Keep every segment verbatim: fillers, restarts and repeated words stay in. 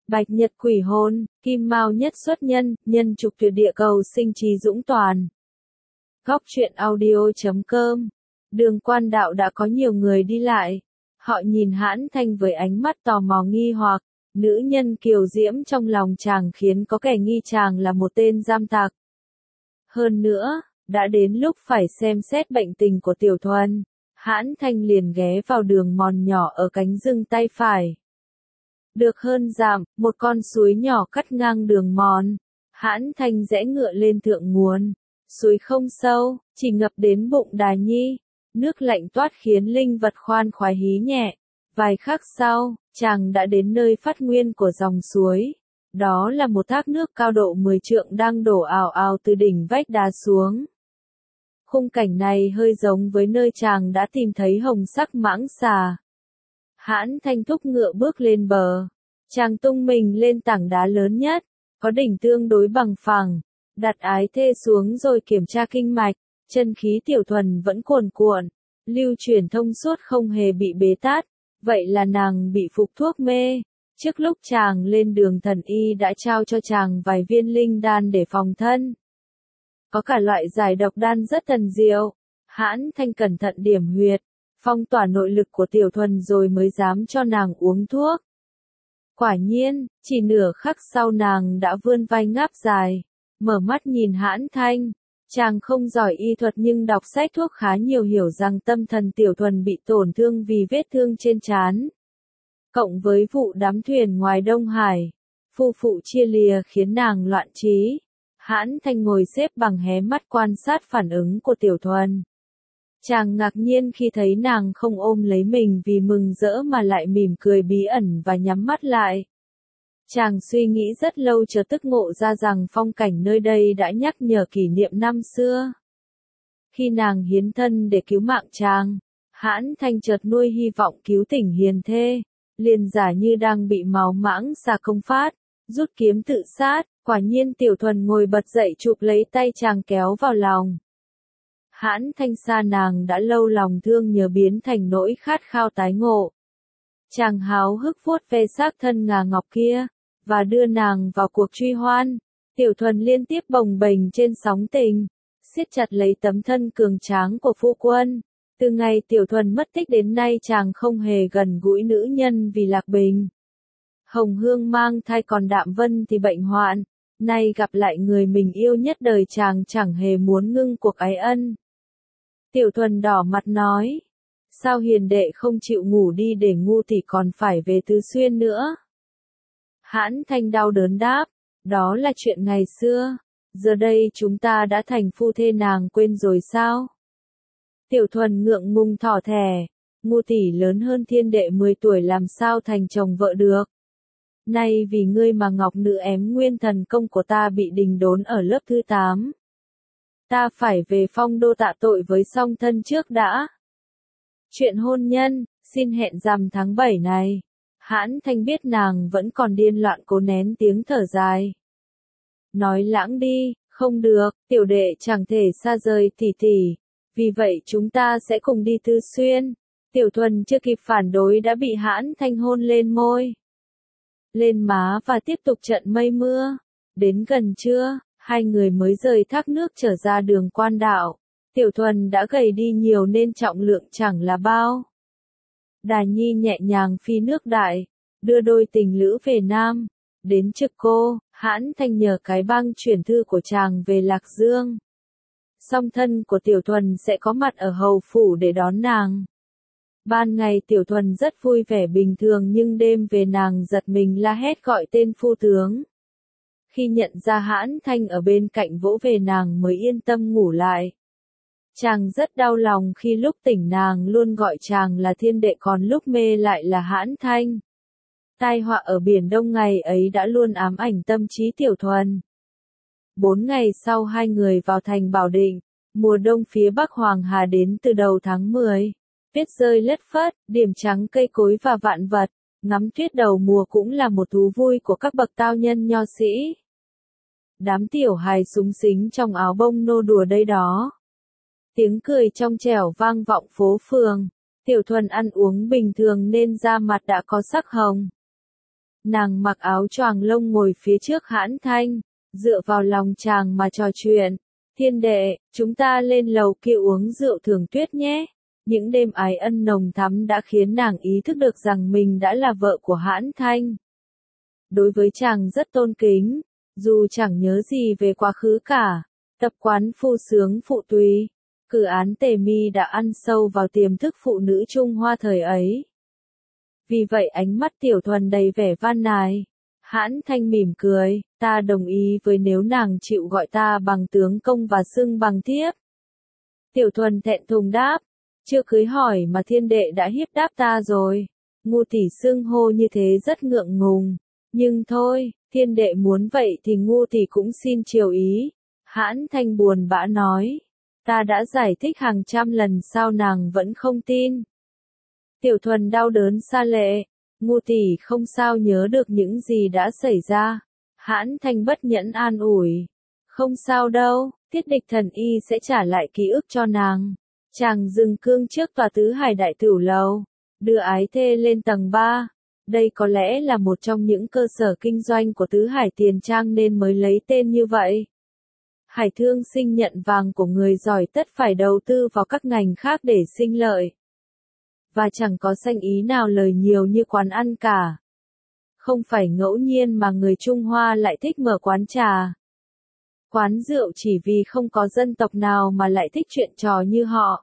Bạch nhật quỷ hôn, kim mao nhất xuất nhân, nhân trục tuyệt địa cầu sinh trí dũng toàn. Góc truyện audio chấm com. Đường Quan Đạo đã có nhiều người đi lại. Họ nhìn Hãn Thanh với ánh mắt tò mò nghi hoặc. Nữ nhân kiều diễm trong lòng chàng khiến có kẻ nghi chàng là một tên giam tặc. Hơn nữa, đã đến lúc phải xem xét bệnh tình của Tiểu Thuần. Hãn Thanh liền ghé vào đường mòn nhỏ ở cánh rừng tay phải. Được hơn dặm, một con suối nhỏ cắt ngang đường mòn. Hãn Thanh rẽ ngựa lên thượng nguồn. Suối không sâu, chỉ ngập đến bụng Đà Nhi. Nước lạnh toát khiến linh vật khoan khoái hí nhẹ. Vài khắc sau, chàng đã đến nơi phát nguyên của dòng suối. Đó là một thác nước cao độ mười trượng đang đổ ào ào từ đỉnh vách đá xuống. Khung cảnh này hơi giống với nơi chàng đã tìm thấy hồng sắc mãng xà. Hãn Thanh thúc ngựa bước lên bờ. Chàng tung mình lên tảng đá lớn nhất, có đỉnh tương đối bằng phẳng, đặt ái thê xuống rồi kiểm tra kinh mạch, chân khí Tiểu Thuần vẫn cuồn cuộn, lưu chuyển thông suốt không hề bị bế tát, vậy là nàng bị phục thuốc mê. Trước lúc chàng lên đường thần y đã trao cho chàng vài viên linh đan để phòng thân. Có cả loại giải độc đan rất thần diệu. Hãn Thanh cẩn thận điểm huyệt, phong tỏa nội lực của Tiểu Thuần rồi mới dám cho nàng uống thuốc. Quả nhiên, chỉ nửa khắc sau nàng đã vươn vai ngáp dài, mở mắt nhìn Hãn Thanh. Chàng không giỏi y thuật nhưng đọc sách thuốc khá nhiều, hiểu rằng tâm thần Tiểu Thuần bị tổn thương vì vết thương trên trán. Cộng với vụ đắm thuyền ngoài Đông Hải, phu phụ chia lìa khiến nàng loạn trí. Hãn Thanh ngồi xếp bằng hé mắt quan sát phản ứng của Tiểu Thuần. Chàng ngạc nhiên khi thấy nàng không ôm lấy mình vì mừng rỡ mà lại mỉm cười bí ẩn và nhắm mắt lại. Chàng suy nghĩ rất lâu chợt tức ngộ ra rằng phong cảnh nơi đây đã nhắc nhở kỷ niệm năm xưa. Khi nàng hiến thân để cứu mạng chàng, Hãn Thanh chợt nuôi hy vọng cứu tỉnh hiền thê, liền giả như đang bị máu mãng xà công phát, rút kiếm tự sát. Quả nhiên Tiểu Thuần ngồi bật dậy chụp lấy tay chàng kéo vào lòng. Hãn Thanh xa nàng đã lâu lòng thương nhớ biến thành nỗi khát khao tái ngộ. Chàng háo hức vuốt ve xác thân ngà ngọc kia, và đưa nàng vào cuộc truy hoan. Tiểu Thuần liên tiếp bồng bềnh trên sóng tình, siết chặt lấy tấm thân cường tráng của phu quân. Từ ngày Tiểu Thuần mất tích đến nay chàng không hề gần gũi nữ nhân vì Lạc Bình. Hồng Hương mang thai còn Đạm Vân thì bệnh hoạn. Nay gặp lại người mình yêu nhất đời chàng chẳng hề muốn ngưng cuộc ái ân. Tiểu Thuần đỏ mặt nói. Sao hiền đệ không chịu ngủ đi để ngu thì còn phải về Tứ Xuyên nữa? Hãn Thanh đau đớn đáp. Đó là chuyện ngày xưa. Giờ đây chúng ta đã thành phu thê, nàng quên rồi sao? Tiểu Thuần ngượng ngùng thỏ thẻ. Ngu tỷ lớn hơn thiên đệ mười tuổi làm sao thành chồng vợ được? Nay vì ngươi mà ngọc nữ ém nguyên thần công của ta bị đình đốn ở lớp thứ tám. Ta phải về Phong Đô tạ tội với song thân trước đã. Chuyện hôn nhân, xin hẹn rằm tháng bảy này. Hãn Thanh biết nàng vẫn còn điên loạn, cố nén tiếng thở dài. Nói lãng đi, không được, tiểu đệ chẳng thể xa rời tỷ tỷ. Vì vậy chúng ta sẽ cùng đi Tứ Xuyên. Tiểu Thuần chưa kịp phản đối đã bị Hãn Thanh hôn lên môi, lên má và tiếp tục trận mây mưa. Đến gần trưa, hai người mới rời thác nước trở ra đường Quan Đạo. Tiểu Thuần đã gầy đi nhiều nên trọng lượng chẳng là bao. Đà Nhi nhẹ nhàng phi nước đại, đưa đôi tình lữ về Nam. Đến Trực Cô, Hãn Thanh nhờ cái băng chuyển thư của chàng về Lạc Dương. Song thân của Tiểu Thuần sẽ có mặt ở hầu phủ để đón nàng. Ban ngày Tiểu Thuần rất vui vẻ bình thường nhưng đêm về nàng giật mình la hét gọi tên phu tướng. Khi nhận ra Hãn Thanh ở bên cạnh vỗ về nàng mới yên tâm ngủ lại. Chàng rất đau lòng khi lúc tỉnh nàng luôn gọi chàng là thiên đệ còn lúc mê lại là Hãn Thanh. Tai họa ở Biển Đông ngày ấy đã luôn ám ảnh tâm trí Tiểu Thuần. Bốn ngày sau hai người vào thành Bảo Định, mùa đông phía Bắc Hoàng Hà đến từ đầu tháng mười. Tuyết rơi lất phất, điểm trắng cây cối và vạn vật, ngắm tuyết đầu mùa cũng là một thú vui của các bậc tao nhân nho sĩ. Đám tiểu hài súng xính trong áo bông nô đùa đây đó. Tiếng cười trong trẻo vang vọng phố phường. Tiểu Thuần ăn uống bình thường nên da mặt đã có sắc hồng. Nàng mặc áo choàng lông ngồi phía trước Hãn Thanh, dựa vào lòng chàng mà trò chuyện. Thiên đệ, chúng ta lên lầu kia uống rượu thưởng tuyết nhé. Những đêm ái ân nồng thắm đã khiến nàng ý thức được rằng mình đã là vợ của Hãn Thanh. Đối với chàng rất tôn kính, dù chẳng nhớ gì về quá khứ cả, tập quán phu sướng phụ tùy, cử án tề mi đã ăn sâu vào tiềm thức phụ nữ Trung Hoa thời ấy. Vì vậy ánh mắt Tiểu Thuần đầy vẻ van nài. Hãn Thanh mỉm cười, ta đồng ý với nếu nàng chịu gọi ta bằng tướng công và xưng bằng thiếp. Tiểu Thuần thẹn thùng đáp, chưa cưới hỏi mà thiên đệ đã hiếp đáp ta rồi. Ngu tỷ xưng hô như thế rất ngượng ngùng, nhưng thôi, thiên đệ muốn vậy thì ngu tỷ cũng xin chiều ý. Hãn Thanh buồn bã nói, ta đã giải thích hàng trăm lần sao nàng vẫn không tin. Tiểu Thuần đau đớn xa lệ, ngu tỷ không sao nhớ được những gì đã xảy ra. Hãn Thanh bất nhẫn an ủi, không sao đâu, Tiết Địch thần y sẽ trả lại ký ức cho nàng. Chàng dừng cương trước tòa tứ hải đại tửu lầu, đưa ái thê lên tầng ba. Đây có lẽ là một trong những cơ sở kinh doanh của tứ hải tiền trang nên mới lấy tên như vậy. Hải Thương Sinh nhận vàng của người giỏi tất phải đầu tư vào các ngành khác để sinh lợi. Và chẳng có sanh ý nào lời nhiều như quán ăn cả. Không phải ngẫu nhiên mà người Trung Hoa lại thích mở quán trà, quán rượu chỉ vì không có dân tộc nào mà lại thích chuyện trò như họ.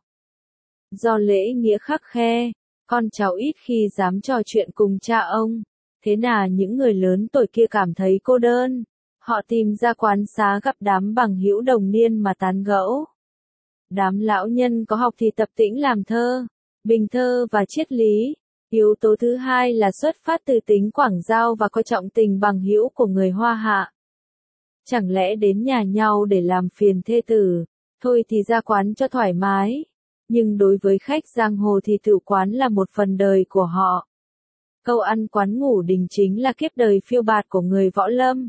Do lễ nghĩa khắc khe, con cháu ít khi dám trò chuyện cùng cha ông, thế là những người lớn tuổi kia cảm thấy cô đơn. Họ tìm ra quán xá gặp đám bằng hữu đồng niên mà tán gẫu. Đám lão nhân có học thì tập tĩnh làm thơ, bình thơ và triết lý. Yếu tố thứ hai là xuất phát từ tính quảng giao và coi trọng tình bằng hữu của người Hoa Hạ. Chẳng lẽ đến nhà nhau để làm phiền thê tử, thôi thì ra quán cho thoải mái. Nhưng đối với khách giang hồ thì tự quán là một phần đời của họ. Câu ăn quán ngủ đình chính là kiếp đời phiêu bạt của người võ lâm.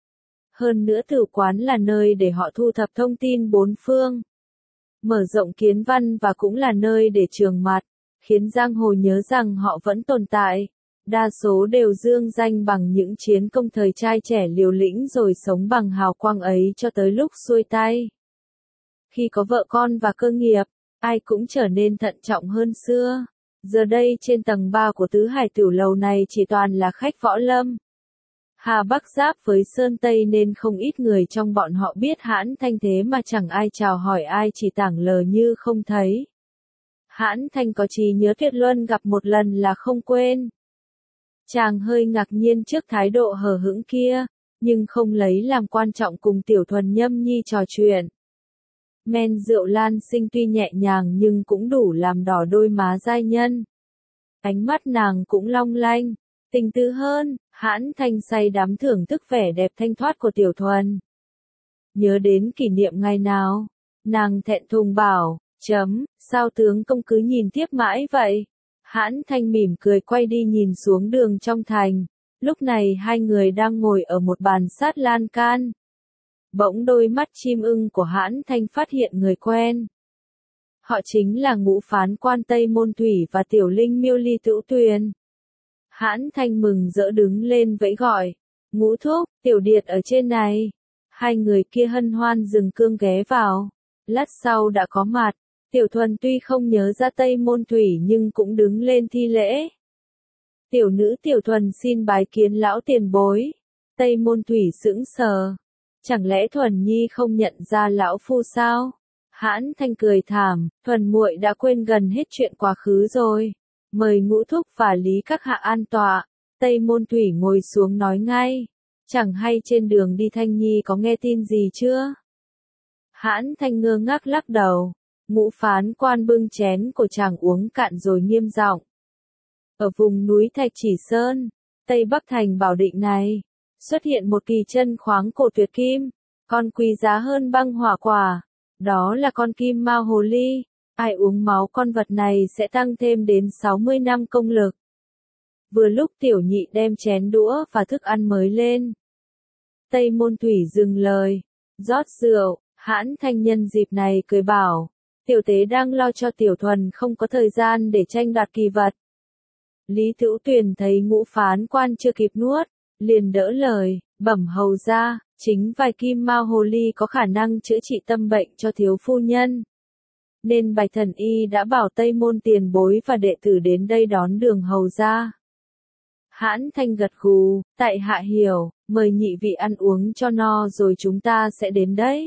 Hơn nữa tử quán là nơi để họ thu thập thông tin bốn phương, mở rộng kiến văn và cũng là nơi để trường mặt, khiến giang hồ nhớ rằng họ vẫn tồn tại. Đa số đều dương danh bằng những chiến công thời trai trẻ liều lĩnh rồi sống bằng hào quang ấy cho tới lúc xuôi tay. Khi có vợ con và cơ nghiệp, ai cũng trở nên thận trọng hơn xưa. Giờ đây trên tầng ba của tứ hải tửu lầu này chỉ toàn là khách võ lâm. Hà Bắc giáp với Sơn Tây nên không ít người trong bọn họ biết Hãn Thanh thế mà chẳng ai chào hỏi ai, chỉ tảng lờ như không thấy. Hãn Thanh có trí nhớ tuyệt luân, gặp một lần là không quên. Chàng hơi ngạc nhiên trước thái độ hờ hững kia, nhưng không lấy làm quan trọng, cùng Tiểu Thuần nhâm nhi trò chuyện. Men rượu Lan Sinh tuy nhẹ nhàng nhưng cũng đủ làm đỏ đôi má giai nhân. Ánh mắt nàng cũng long lanh, tình tứ hơn. Hãn Thanh say đắm thưởng thức vẻ đẹp thanh thoát của Tiểu Thuần. Nhớ đến kỷ niệm ngày nào, nàng thẹn thùng bảo, chấm, sao tướng công cứ nhìn tiếp mãi vậy? Hãn Thanh mỉm cười quay đi nhìn xuống đường trong thành. Lúc này hai người đang ngồi ở một bàn sát lan can. Bỗng đôi mắt chim ưng của Hãn Thanh phát hiện người quen. Họ chính là Ngũ Phán Quan Tây Môn Thủy và Tiểu Linh Miêu Ly Tửu Tuyền. Hãn Thanh mừng rỡ đứng lên vẫy gọi, Ngũ thúc, Tiểu Điệt ở trên này. Hai người kia hân hoan dừng cương ghé vào. Lát sau đã có mặt. Tiểu Thuần tuy không nhớ ra Tây Môn Thủy nhưng cũng đứng lên thi lễ. Tiểu nữ Tiểu Thuần xin bái kiến lão tiền bối. Tây Môn Thủy sững sờ. Chẳng lẽ Thuần nhi không nhận ra lão phu sao? Hãn Thanh cười thảm, Thuần muội đã quên gần hết chuyện quá khứ rồi. Mời Ngũ thúc và Lý các hạ an tọa. Tây Môn Thủy ngồi xuống nói ngay. Chẳng hay trên đường đi Thanh nhi có nghe tin gì chưa? Hãn Thanh ngơ ngác lắc đầu. Ngũ Phán Quan bưng chén của chàng uống cạn rồi nghiêm giọng. Ở vùng núi Thạch Chỉ Sơn, Tây Bắc thành Bảo Định này, xuất hiện một kỳ chân khoáng cổ tuyệt kim, con quý giá hơn băng hỏa quả. Đó là con kim mao hồ ly. Ai uống máu con vật này sẽ tăng thêm đến sáu mươi năm công lực. Vừa lúc Tiểu Nhị đem chén đũa và thức ăn mới lên. Tây Môn Thủy dừng lời, rót rượu. Hãn Thanh nhân dịp này cười bảo, Tiểu tế đang lo cho Tiểu Thuần không có thời gian để tranh đoạt kỳ vật. Lý Tữu Tuyền thấy Ngũ Phán Quan chưa kịp nuốt, liền đỡ lời, bẩm hầu ra, chính vài kim mao hồ ly có khả năng chữa trị tâm bệnh cho thiếu phu nhân. Nên Bạch Thần Y đã bảo Tây Môn tiền bối và đệ tử đến đây đón đường hầu ra. Hãn Thanh gật gù, tại hạ hiểu, mời nhị vị ăn uống cho no rồi chúng ta sẽ đến đấy.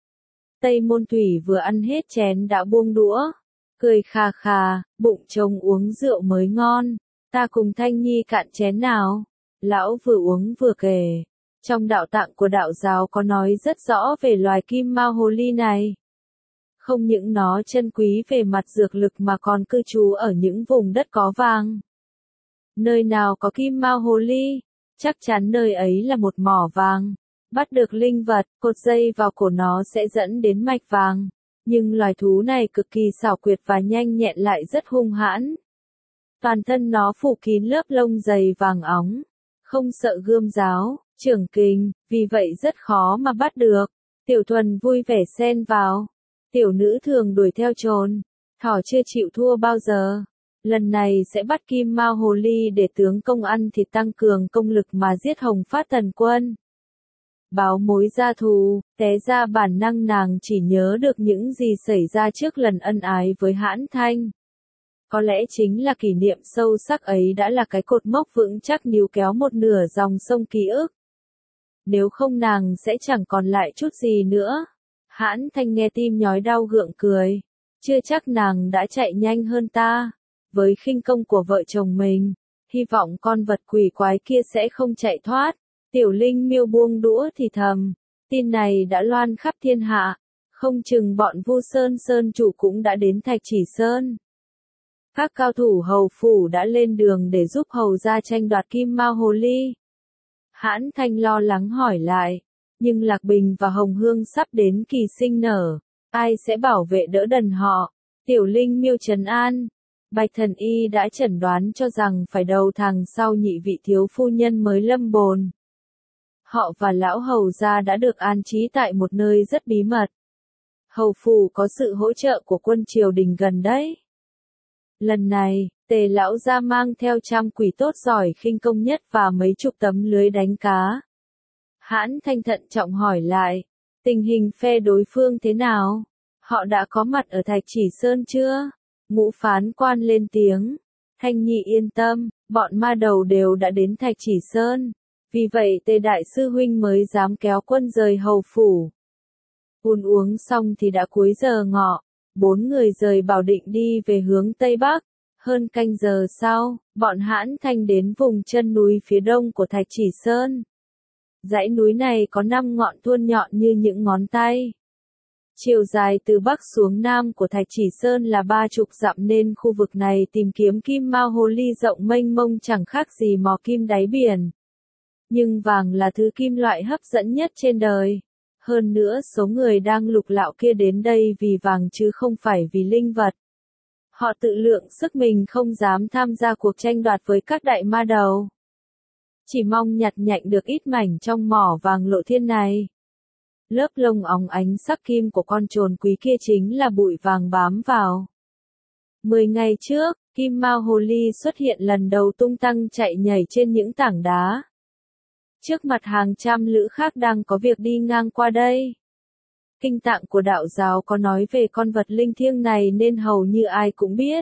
Tây Môn Thủy vừa ăn hết chén đã buông đũa, cười khà khà, bụng trông uống rượu mới ngon, ta cùng Thanh Nhi cạn chén nào. Lão vừa uống vừa kể, trong đạo tạng của đạo giáo có nói rất rõ về loài kim mao hồ ly này. Không những nó chân quý về mặt dược lực mà còn cư trú ở những vùng đất có vàng. Nơi nào có kim mao hồ ly, chắc chắn nơi ấy là một mỏ vàng. Bắt được linh vật, cột dây vào cổ nó sẽ dẫn đến mạch vàng. Nhưng loài thú này cực kỳ xảo quyệt và nhanh nhẹn lại rất hung hãn. Toàn thân nó phủ kín lớp lông dày vàng óng, không sợ gươm giáo, trưởng kình, vì vậy rất khó mà bắt được. Tiểu Thuần vui vẻ xen vào. Tiểu nữ thường đuổi theo trồn, thỏ chưa chịu thua bao giờ. Lần này sẽ bắt kim mao hồ ly để tướng công ăn thịt tăng cường công lực mà giết Hồng Phát Thần Quân. Báo mối gia thù, té ra bản năng nàng chỉ nhớ được những gì xảy ra trước lần ân ái với Hãn Thanh. Có lẽ chính là kỷ niệm sâu sắc ấy đã là cái cột mốc vững chắc níu kéo một nửa dòng sông ký ức. Nếu không nàng sẽ chẳng còn lại chút gì nữa. Hãn Thanh nghe tim nhói đau gượng cười. Chưa chắc nàng đã chạy nhanh hơn ta. Với khinh công của vợ chồng mình, hy vọng con vật quỷ quái kia sẽ không chạy thoát. Tiểu Linh Miêu buông đũa thì thầm. Tin này đã loan khắp thiên hạ. Không chừng bọn Vu Sơn Sơn chủ cũng đã đến Thạch Chỉ Sơn. Các cao thủ hầu phủ đã lên đường để giúp hầu gia tranh đoạt kim mao hồ ly. Hãn Thanh lo lắng hỏi lại. Nhưng Lạc Bình và Hồng Hương sắp đến kỳ sinh nở. Ai sẽ bảo vệ đỡ đần họ? Tiểu Linh Miêu trấn an. Bạch Thần Y đã chẩn đoán cho rằng phải đầu tháng sau nhị vị thiếu phu nhân mới lâm bồn. Họ và lão hầu gia đã được an trí tại một nơi rất bí mật. Hầu phủ có sự hỗ trợ của quân triều đình gần đấy. Lần này, Tề lão gia mang theo trăm quỷ tốt giỏi khinh công nhất và mấy chục tấm lưới đánh cá. Hãn Thanh thận trọng hỏi lại, tình hình phe đối phương thế nào? Họ đã có mặt ở Thạch Chỉ Sơn chưa? Ngũ Phán Quan lên tiếng. Thanh Nhi yên tâm, bọn ma đầu đều đã đến Thạch Chỉ Sơn. Vì vậy Tề đại sư huynh mới dám kéo quân rời hầu phủ. Uống uống xong thì đã cuối giờ ngọ. Bốn người rời Bảo Định đi về hướng Tây Bắc. Hơn canh giờ sau, bọn Hãn Thanh đến vùng chân núi phía đông của Thạch Chỉ Sơn. Dãy núi này có năm ngọn thuôn nhọn như những ngón tay. Chiều dài từ bắc xuống nam của Thạch Chỉ Sơn là ba chục dặm nên khu vực này tìm kiếm kim mao hồ ly rộng mênh mông chẳng khác gì mò kim đáy biển. Nhưng vàng là thứ kim loại hấp dẫn nhất trên đời. Hơn nữa số người đang lục lạo kia đến đây vì vàng chứ không phải vì linh vật. Họ tự lượng sức mình không dám tham gia cuộc tranh đoạt với các đại ma đầu. Chỉ mong nhặt nhạnh được ít mảnh trong mỏ vàng lộ thiên này. Lớp lông óng ánh sắc kim của con trồn quý kia chính là bụi vàng bám vào. Mười ngày trước, kim mao hồ ly xuất hiện lần đầu tung tăng chạy nhảy trên những tảng đá. Trước mặt hàng trăm lữ khác đang có việc đi ngang qua đây. Kinh tạng của đạo giáo có nói về con vật linh thiêng này nên hầu như ai cũng biết.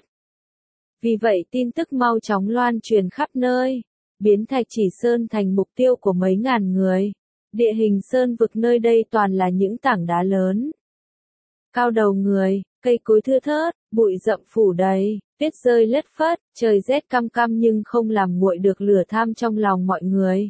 Vì vậy tin tức mau chóng loan truyền khắp nơi, biến Thạch Chỉ Sơn thành mục tiêu của mấy ngàn người. Địa hình sơn vực nơi đây toàn là những tảng đá lớn. Cao đầu người, cây cối thưa thớt, bụi rậm phủ đầy, tuyết rơi lất phất, trời rét căm căm nhưng không làm nguội được lửa tham trong lòng mọi người.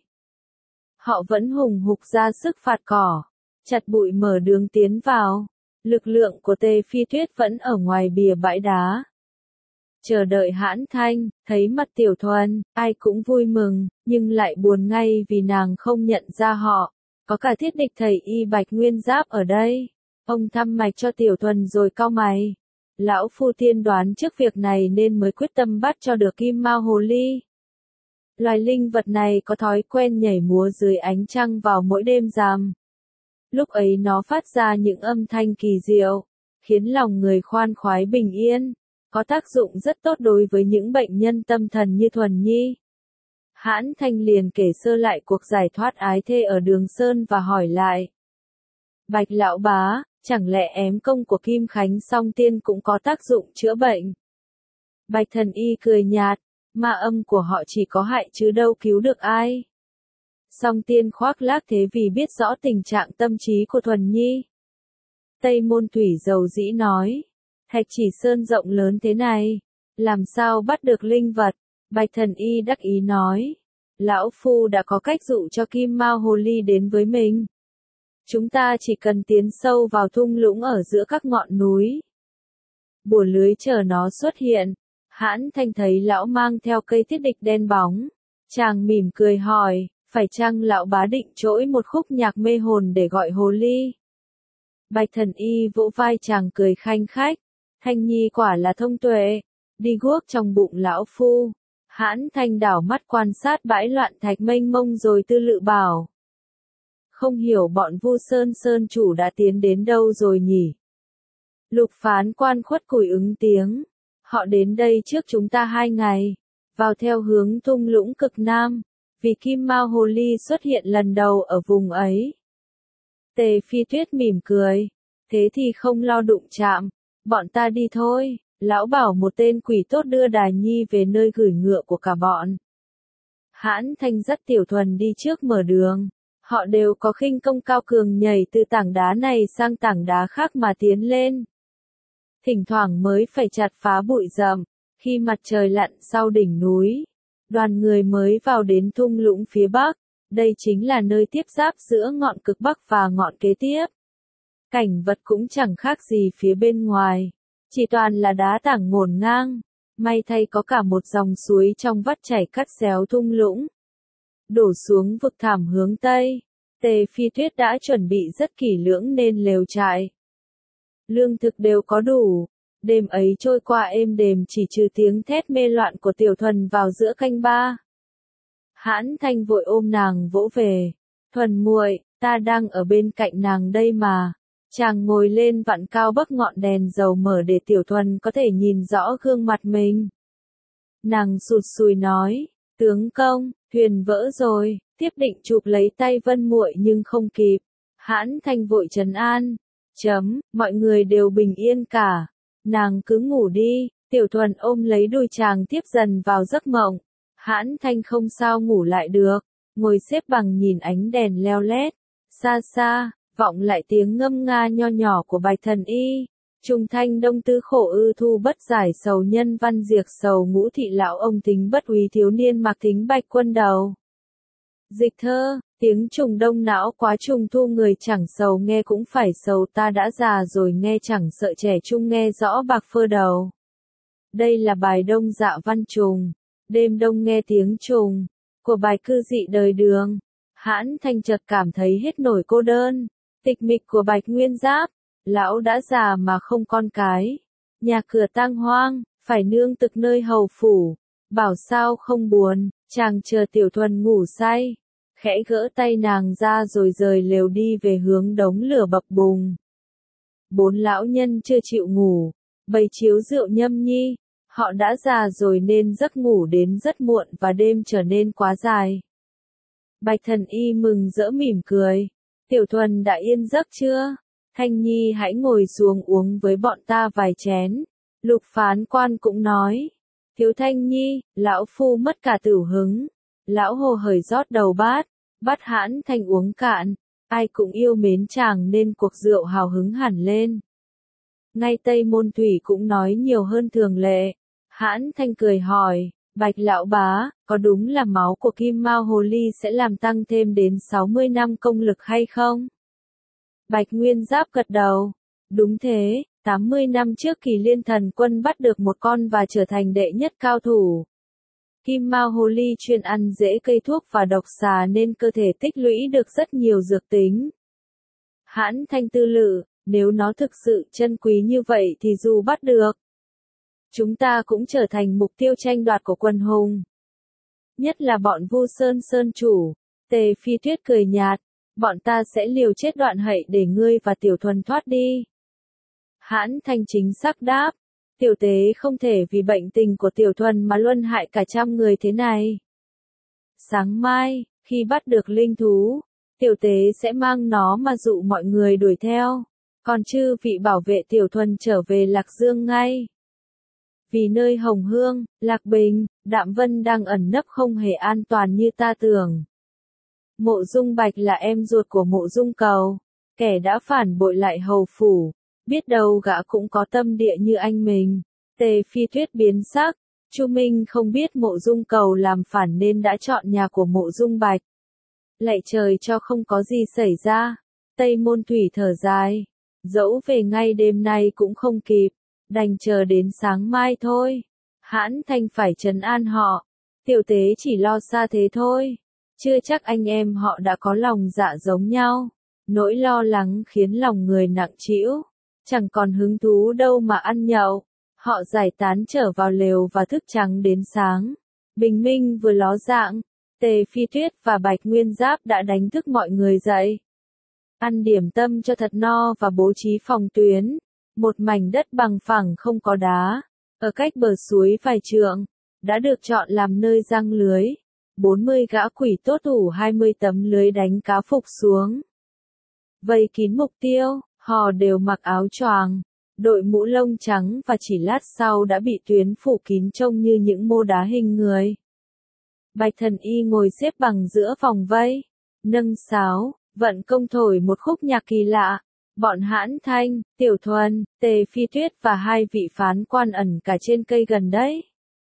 Họ vẫn hùng hục ra sức phạt cỏ, chặt bụi mở đường tiến vào. Lực lượng của Tề Phi Tuyết vẫn ở ngoài bìa bãi đá. Chờ đợi Hãn Thanh, thấy mặt Tiểu Thuần, ai cũng vui mừng, nhưng lại buồn ngay vì nàng không nhận ra họ. Có cả thiết địch thầy y Bạch Nguyên Giáp ở đây. Ông thăm mạch cho Tiểu Thuần rồi cau mày. Lão phu tiên đoán trước việc này nên mới quyết tâm bắt cho được kim mao hồ ly. Loài linh vật này có thói quen nhảy múa dưới ánh trăng vào mỗi đêm rằm. Lúc ấy nó phát ra những âm thanh kỳ diệu, khiến lòng người khoan khoái bình yên. có tác dụng rất tốt đối với những bệnh nhân tâm thần như Thuần Nhi. Hãn Thanh liền kể sơ lại cuộc giải thoát ái thê ở Đường Sơn và hỏi lại. Bạch lão bá, chẳng lẽ ém công của Kim Khánh Song Tiên cũng có tác dụng chữa bệnh? Bạch Thần Y cười nhạt, ma âm của họ chỉ có hại chứ đâu cứu được ai. Song Tiên khoác lác thế vì biết rõ tình trạng tâm trí của Thuần Nhi. Tây Môn Thủy dầu dĩ nói, Thạch Chỉ Sơn rộng lớn thế này, làm sao bắt được linh vật? Bạch Thần Y đắc ý nói, lão phu đã có cách dụ cho Kim Mao Hồ Ly đến với mình. Chúng ta chỉ cần tiến sâu vào thung lũng ở giữa các ngọn núi. Bùa lưới chờ nó xuất hiện, Hãn Thanh thấy lão mang theo cây thiết địch đen bóng. Chàng mỉm cười hỏi, phải chăng lão bá định trỗi một khúc nhạc mê hồn để gọi hồ ly? Bạch Thần Y vỗ vai chàng cười khanh khách, Thanh Nhi quả là thông tuệ, đi guốc trong bụng lão phu. Hãn Thanh đảo mắt quan sát bãi loạn thạch mênh mông rồi tư lự bảo. Không hiểu bọn Vu Sơn Sơn chủ đã tiến đến đâu rồi nhỉ? Lục Phán Quan khuất cùi ứng tiếng, họ đến đây trước chúng ta hai ngày, vào theo hướng thung lũng cực nam, vì Kim Mao Hồ Ly xuất hiện lần đầu ở vùng ấy. Tề Phi Tuyết mỉm cười, thế thì không lo đụng chạm, bọn ta đi thôi. Lão bảo một tên quỷ tốt đưa Đài Nhi về nơi gửi ngựa của cả bọn. Hãn Thanh dắt Tiểu Thuần đi trước mở đường. Họ đều có khinh công cao cường nhảy từ tảng đá này sang tảng đá khác mà tiến lên. Thỉnh thoảng mới phải chặt phá bụi rậm. Khi mặt trời lặn sau đỉnh núi, đoàn người mới vào đến thung lũng phía bắc. Đây chính là nơi tiếp giáp giữa ngọn cực bắc và ngọn kế tiếp. Cảnh vật cũng chẳng khác gì phía bên ngoài. Chỉ toàn là đá tảng ngổn ngang, may thay có cả một dòng suối trong vắt chảy cắt xéo thung lũng. Đổ xuống vực thẳm hướng Tây, Tề Phi Tuyết đã chuẩn bị rất kỹ lưỡng nên lều trại. Lương thực đều có đủ, đêm ấy trôi qua êm đềm chỉ trừ tiếng thét mê loạn của Tiểu Thuần vào giữa canh ba. Hãn Thanh vội ôm nàng vỗ về, Thuần muội, ta đang ở bên cạnh nàng đây mà. Chàng ngồi lên vặn cao bấc ngọn đèn dầu mở để Tiểu Thuần có thể nhìn rõ gương mặt mình. Nàng sụt sùi nói, tướng công, thuyền vỡ rồi, tiếp định chụp lấy tay Vân muội nhưng không kịp. Hãn Thanh vội trấn an, chấm, mọi người đều bình yên cả, nàng cứ ngủ đi. Tiểu Thuần ôm lấy đùi chàng tiếp dần vào giấc mộng. Hãn Thanh không sao ngủ lại được, ngồi xếp bằng nhìn ánh đèn leo lét, xa xa. Vọng lại tiếng ngâm nga nho nhỏ của Bạch Thần Y. Trung thanh đông tư khổ ư thu bất giải sầu nhân văn diệt sầu ngũ thị lão ông tính bất úy thiếu niên mặc thính bạch quân đầu. Dịch thơ, tiếng trùng đông não quá trùng thu người chẳng sầu nghe cũng phải sầu ta đã già rồi nghe chẳng sợ trẻ trung nghe rõ bạc phơ đầu. Đây là bài đông dạ văn trùng, đêm đông nghe tiếng trùng, của bài cư dị đời Đường. Hãn Thanh chợt cảm thấy hết nổi cô đơn. Tịch mịch của Bạch Nguyên Giáp, lão đã già mà không con cái, nhà cửa tang hoang, phải nương tực nơi hầu phủ, bảo sao không buồn. Chàng chờ Tiểu Thuần ngủ say, khẽ gỡ tay nàng ra rồi rời lều đi về hướng đống lửa bập bùng. Bốn lão nhân chưa chịu ngủ, bày chiếu rượu nhâm nhi, họ đã già rồi nên giấc ngủ đến rất muộn và đêm trở nên quá dài. Bạch Thần Y mừng rỡ mỉm cười. Tiểu Thuần đã yên giấc chưa? Thanh Nhi hãy ngồi xuống uống với bọn ta vài chén. Lục Phán Quan cũng nói. Thiếu Thanh Nhi, lão phu mất cả tửu hứng. Lão hồ hởi rót đầu bát, bắt Hãn Thanh uống cạn. Ai cũng yêu mến chàng nên cuộc rượu hào hứng hẳn lên. Ngay Tây Môn Thủy cũng nói nhiều hơn thường lệ. Hãn Thanh cười hỏi. Bạch lão bá, có đúng là máu của Kim Mao Hồ Ly sẽ làm tăng thêm đến sáu mươi năm công lực hay không? Bạch Nguyên Giáp gật đầu. Đúng thế, tám mươi năm trước Kỳ Liên Thần Quân bắt được một con và trở thành đệ nhất cao thủ. Kim Mao Hồ Ly chuyên ăn rễ cây thuốc và độc xà nên cơ thể tích lũy được rất nhiều dược tính. Hãn Thanh tư lự, nếu nó thực sự chân quý như vậy thì dù bắt được, chúng ta cũng trở thành mục tiêu tranh đoạt của quần hùng. Nhất là bọn Vu Sơn Sơn chủ. Tề Phi Tuyết cười nhạt, bọn ta sẽ liều chết đoạn hậy để ngươi và Tiểu Thuần thoát đi. Hãn Thanh chính xác đáp, Tiểu tế không thể vì bệnh tình của Tiểu Thuần mà luân hại cả trăm người thế này. Sáng mai, khi bắt được linh thú, tiểu tế sẽ mang nó mà dụ mọi người đuổi theo, còn chư vị bảo vệ Tiểu Thuần trở về Lạc Dương ngay. Vì nơi Hồng Hương, Lạc Bình, Đạm Vân đang ẩn nấp không hề an toàn như ta tưởng. Mộ Dung Bạch là em ruột của Mộ Dung Cầu, kẻ đã phản bội lại hầu phủ, biết đâu gã cũng có tâm địa như anh mình. Tề Phi Tuyết biến sắc, Chu Minh không biết Mộ Dung Cầu làm phản nên đã chọn nhà của Mộ Dung Bạch. Lạy trời cho không có gì xảy ra. Tây Môn Thủy thở dài, dẫu về ngay đêm nay cũng không kịp, đành chờ đến sáng mai thôi. Hãn Thanh phải trấn an họ, tiểu tế chỉ lo xa thế thôi, chưa chắc anh em họ đã có lòng dạ giống nhau. Nỗi lo lắng khiến lòng người nặng trĩu, chẳng còn hứng thú đâu mà ăn nhậu. Họ giải tán trở vào lều và thức trắng đến sáng. Bình minh vừa ló dạng, Tề Phi Tuyết và Bạch Nguyên Giáp đã đánh thức mọi người dậy. Ăn điểm tâm cho thật no và bố trí phòng tuyến. Một mảnh đất bằng phẳng không có đá, ở cách bờ suối vài trượng, đã được chọn làm nơi giăng lưới. bốn mươi gã quỷ tốt ủ hai mươi tấm lưới đánh cá phục xuống. Vây kín mục tiêu, họ đều mặc áo choàng, đội mũ lông trắng và chỉ lát sau đã bị tuyến phủ kín trông như những mô đá hình người. Bạch Thần Y ngồi xếp bằng giữa vòng vây, nâng sáo, vận công thổi một khúc nhạc kỳ lạ. Bọn Hãn Thanh, Tiểu Thuần, Tề Phi Tuyết và hai vị phán quan ẩn cả trên cây gần đấy.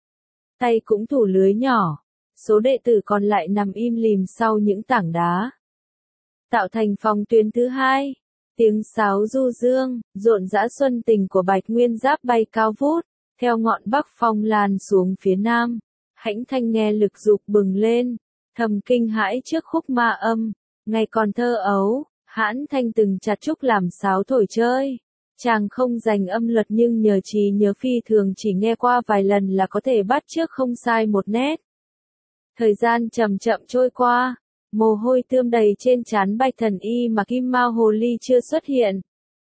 Tay cũng thủ lưới nhỏ, số đệ tử còn lại nằm im lìm sau những tảng đá. Tạo thành phòng tuyến thứ hai, tiếng sáo du dương, rộn rã xuân tình của Bạch Nguyên Giáp bay cao vút, theo ngọn bắc phong lan xuống phía nam. Hãnh Thanh nghe lực dục bừng lên, thầm kinh hãi trước khúc ma âm. Ngày còn thơ ấu, Hãn Thanh từng chặt trúc làm sáo thổi chơi. Chàng không dành âm luật nhưng nhờ trí nhớ phi thường, chỉ nghe qua vài lần là có thể bắt chước không sai một nét. Thời gian chậm chậm trôi qua, mồ hôi tươm đầy trên trán Bạch Thần Y mà Kim Mao Hồ Ly chưa xuất hiện.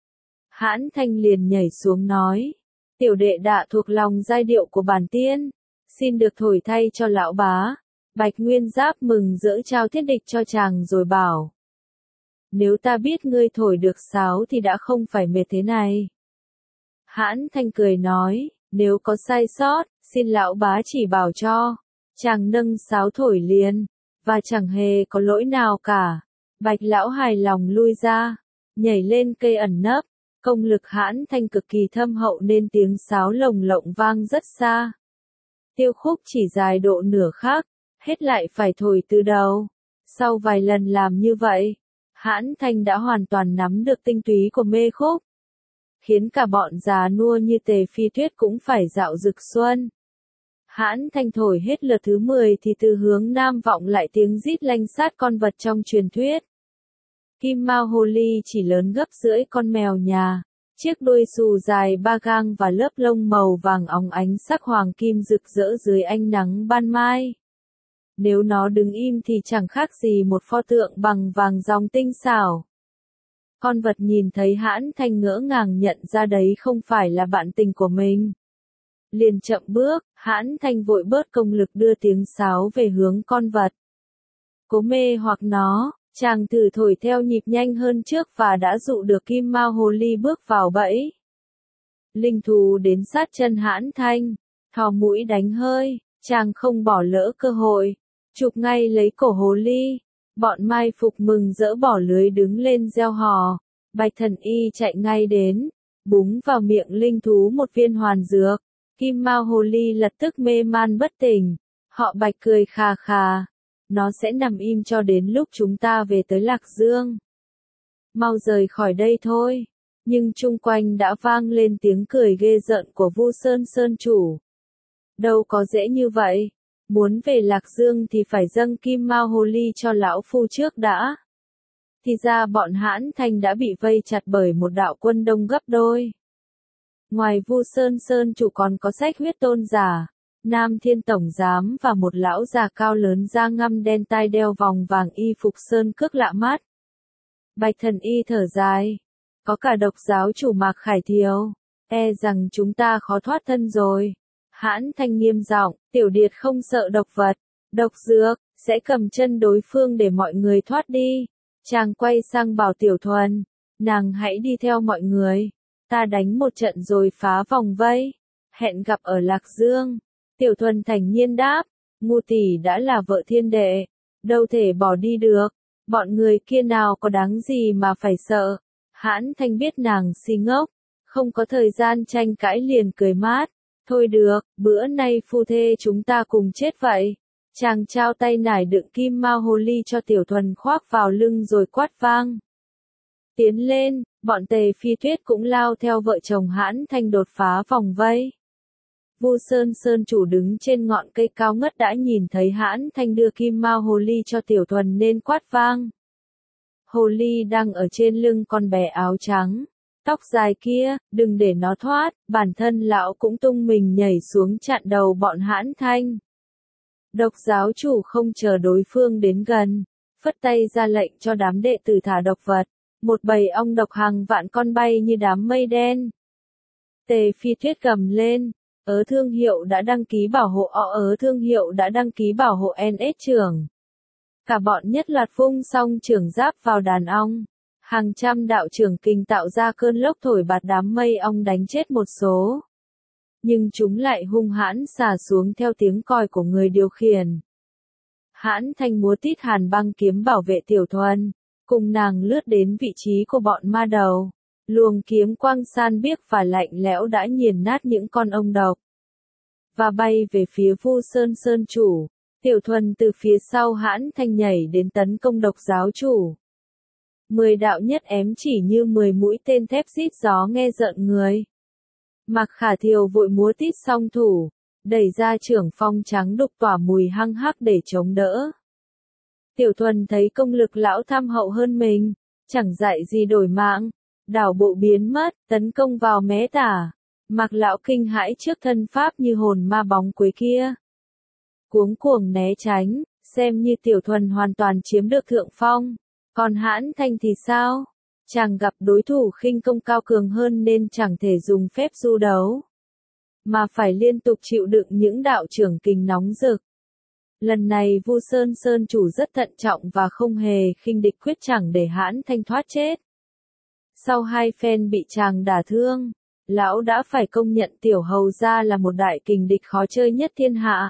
Hãn Thanh liền nhảy xuống nói, tiểu đệ đã thuộc lòng giai điệu của bản tiên, xin được thổi thay cho lão bá. Bạch Nguyên Giáp mừng rỡ trao thiết địch cho chàng rồi bảo, nếu ta biết ngươi thổi được sáo thì đã không phải mệt thế này. Hãn Thanh cười nói, nếu có sai sót, xin lão bá chỉ bảo cho. Chàng nâng sáo thổi liền, và chẳng hề có lỗi nào cả. Bạch lão hài lòng lui ra, nhảy lên cây ẩn nấp. Công lực Hãn Thanh cực kỳ thâm hậu nên tiếng sáo lồng lộng vang rất xa. Tiêu khúc chỉ dài độ nửa khắc, hết lại phải thổi từ đầu. Sau vài lần làm như vậy, Hãn Thanh đã hoàn toàn nắm được tinh túy của mê khúc, khiến cả bọn già nua như Tề Phi Tuyết cũng phải dạo rực xuân. Hãn Thanh thổi hết lượt thứ mười thì từ hướng nam vọng lại tiếng rít lanh sát con vật trong truyền thuyết. Kim Mao Hồ Ly chỉ lớn gấp rưỡi con mèo nhà, chiếc đuôi xù dài ba gang và lớp lông màu vàng óng ánh sắc hoàng kim rực rỡ dưới ánh nắng ban mai. Nếu nó đứng im thì chẳng khác gì một pho tượng bằng vàng ròng tinh xảo. Con vật nhìn thấy Hãn Thanh ngỡ ngàng nhận ra đấy không phải là bạn tình của mình. Liền chậm bước, Hãn Thanh vội bớt công lực đưa tiếng sáo về hướng con vật. Cố mê hoặc nó, chàng thử thổi theo nhịp nhanh hơn trước và đã dụ được Kim Mao Hồ Ly bước vào bẫy. Linh thú đến sát chân Hãn Thanh, thò mũi đánh hơi, chàng không bỏ lỡ cơ hội, chụp ngay lấy cổ hồ ly. Bọn mai phục mừng rỡ bỏ lưới đứng lên reo hò. Bạch Thần Y chạy ngay đến, búng vào miệng linh thú một viên hoàn dược. Kim Mao Hồ Ly lập tức mê man bất tỉnh. Họ Bạch cười khà khà, nó sẽ nằm im cho đến lúc chúng ta về tới Lạc Dương. Mau rời khỏi đây thôi. Nhưng chung quanh đã vang lên tiếng cười ghê rợn của Vu Sơn Sơn chủ. Đâu có dễ như vậy. Muốn về Lạc Dương thì phải dâng Kim Mao Hồ Ly cho lão phu trước đã. Thì ra bọn Hãn Thanh đã bị vây chặt bởi một đạo quân đông gấp đôi. Ngoài Vu Sơn Sơn chủ còn có Sách Huyết Tôn giả, Nam Thiên Tổng giám và một lão già cao lớn da ngăm đen tai đeo vòng vàng y phục sơn cước lạ mắt. Bạch Thần Y thở dài, có cả độc giáo chủ Mạc Khải Thiều, E rằng chúng ta khó thoát thân rồi. Hãn Thanh nghiêm giọng, Tiểu Điệt không sợ độc vật, độc dược, sẽ cầm chân đối phương để mọi người thoát đi. Chàng quay sang bảo Tiểu Thuần, nàng hãy đi theo mọi người, ta đánh một trận rồi phá vòng vây, hẹn gặp ở Lạc Dương. Tiểu Thuần thản nhiên đáp, Ngu tỷ đã là vợ thiên đệ, đâu thể bỏ đi được, bọn người kia nào có đáng gì mà phải sợ. Hãn Thanh biết nàng si ngốc, không có thời gian tranh cãi liền cười mát, thôi được, bữa nay phu thê chúng ta cùng chết vậy. Chàng trao tay nải đựng kim mao hồ ly cho Tiểu Thuần khoác vào lưng rồi quát vang. Tiến lên, bọn Tề Phi Tuyết cũng lao theo vợ chồng Hãn Thanh đột phá vòng vây. Vu Sơn Sơn chủ đứng trên ngọn cây cao ngất đã nhìn thấy Hãn Thanh đưa kim mao hồ ly cho Tiểu Thuần nên quát vang. Hồ ly đang ở trên lưng con bé áo trắng, tóc dài kia, đừng để nó thoát, bản thân lão cũng tung mình nhảy xuống chặn đầu bọn Hãn Thanh. Độc giáo chủ không chờ đối phương đến gần, phất tay ra lệnh cho đám đệ tử thả độc vật, một bầy ong độc hàng vạn con bay như đám mây đen. Tề Phi Tuyết gầm lên, ớ thương hiệu đã đăng ký bảo hộ o ớ thương hiệu đã đăng ký bảo hộ en ét trưởng. Cả bọn nhất loạt vung xong trường giáp vào đàn ong. Hàng trăm đạo trưởng kình tạo ra cơn lốc thổi bạt đám mây ong đánh chết một số. Nhưng chúng lại hung hãn xả xuống theo tiếng còi của người điều khiển. Hãn Thanh múa tít hàn băng kiếm bảo vệ Tiểu Thuần, cùng nàng lướt đến vị trí của bọn ma đầu. Luồng kiếm quang san biếc và lạnh lẽo đã nghiền nát những con ong độc. Và bay về phía Vu Sơn Sơn chủ. Tiểu Thuần từ phía sau Hãn Thanh nhảy đến tấn công độc giáo chủ. Mười đạo nhất ém chỉ như mười mũi tên thép rít gió nghe rợn người. Mạc Khả Thiều vội múa tít song thủ, đẩy ra trưởng phong trắng đục tỏa mùi hăng hắc để chống đỡ. Tiểu Thuần thấy công lực lão tham hậu hơn mình, chẳng dạy gì đổi mạng, đảo bộ biến mất, tấn công vào mé tả. Mạc lão kinh hãi trước thân pháp như hồn ma bóng quế kia. Cuống cuồng né tránh, xem như Tiểu Thuần hoàn toàn chiếm được thượng phong. Còn Hãn Thanh thì sao? Chàng gặp đối thủ khinh công cao cường hơn nên chẳng thể dùng phép du đấu, mà phải liên tục chịu đựng những đạo trưởng kình nóng rực. Lần này Vu Sơn Sơn chủ rất thận trọng và không hề khinh địch quyết chẳng để Hãn Thanh thoát chết. Sau hai phen bị chàng đả thương, lão đã phải công nhận Tiểu Hầu gia là một đại kình địch khó chơi nhất thiên hạ.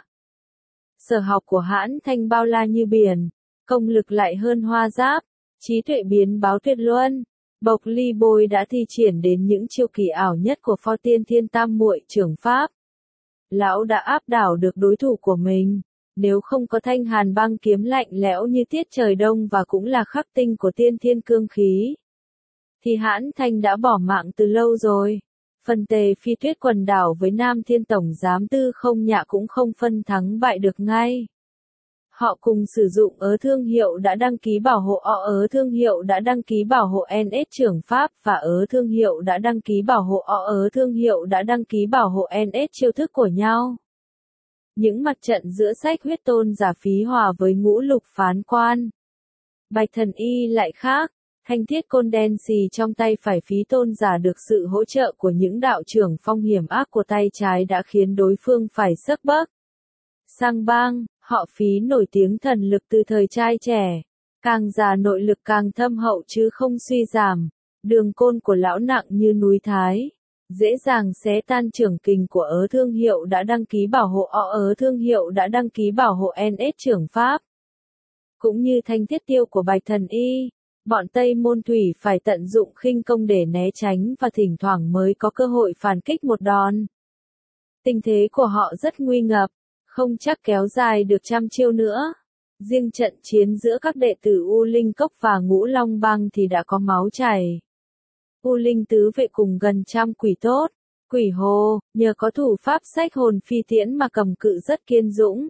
Sở học của Hãn Thanh bao la như biển, công lực lại hơn Hoa Giáp, trí tuệ biến báo tuyệt luân. Bộc Ly Bôi đã thi triển đến những chiêu kỳ ảo nhất của Phó Tiên Thiên Tam Muội trưởng pháp. Lão đã áp đảo được đối thủ của mình, nếu không có thanh hàn băng kiếm lạnh lẽo như tiết trời đông và cũng là khắc tinh của tiên thiên cương khí, thì Hãn Thanh đã bỏ mạng từ lâu rồi. Phần Tề Phi Tuyết quần đảo với Nam Thiên Tổng Giám Tư Không Nhạ cũng không phân thắng bại được ngay. Họ cùng sử dụng ớ thương hiệu đã đăng ký bảo hộ o ớ thương hiệu đã đăng ký bảo hộ en ét trưởng pháp và ớ thương hiệu đã đăng ký bảo hộ o ớ thương hiệu đã đăng ký bảo hộ en ét chiêu thức của nhau. Những mặt trận giữa sách huyết tôn giả Phí Hòa với ngũ lục phán quan Bạch Thần Y lại khác. Thanh thiết côn đen xì trong tay phải Phí tôn giả được sự hỗ trợ của những đạo trưởng phong hiểm ác của tay trái đã khiến đối phương phải sấc bấc. Sang bang, họ Phí nổi tiếng thần lực từ thời trai trẻ, càng già nội lực càng thâm hậu chứ không suy giảm. Đường côn của lão nặng như núi Thái, dễ dàng xé tan trưởng kình của ớ thương hiệu đã đăng ký bảo hộ o ớ thương hiệu đã đăng ký bảo hộ en ét trưởng pháp. Cũng như thanh thiết tiêu của Bạch Thần Y, bọn Tây Môn Thủy phải tận dụng khinh công để né tránh và thỉnh thoảng mới có cơ hội phản kích một đòn. Tình thế của họ rất nguy ngập, không chắc kéo dài được trăm chiêu nữa. Riêng trận chiến giữa các đệ tử U Linh Cốc và Ngũ Long Bang thì đã có máu chảy. U Linh tứ vệ cùng gần trăm quỷ tốt, quỷ hồ, nhờ có thủ pháp sách hồn phi tiễn mà cầm cự rất kiên dũng.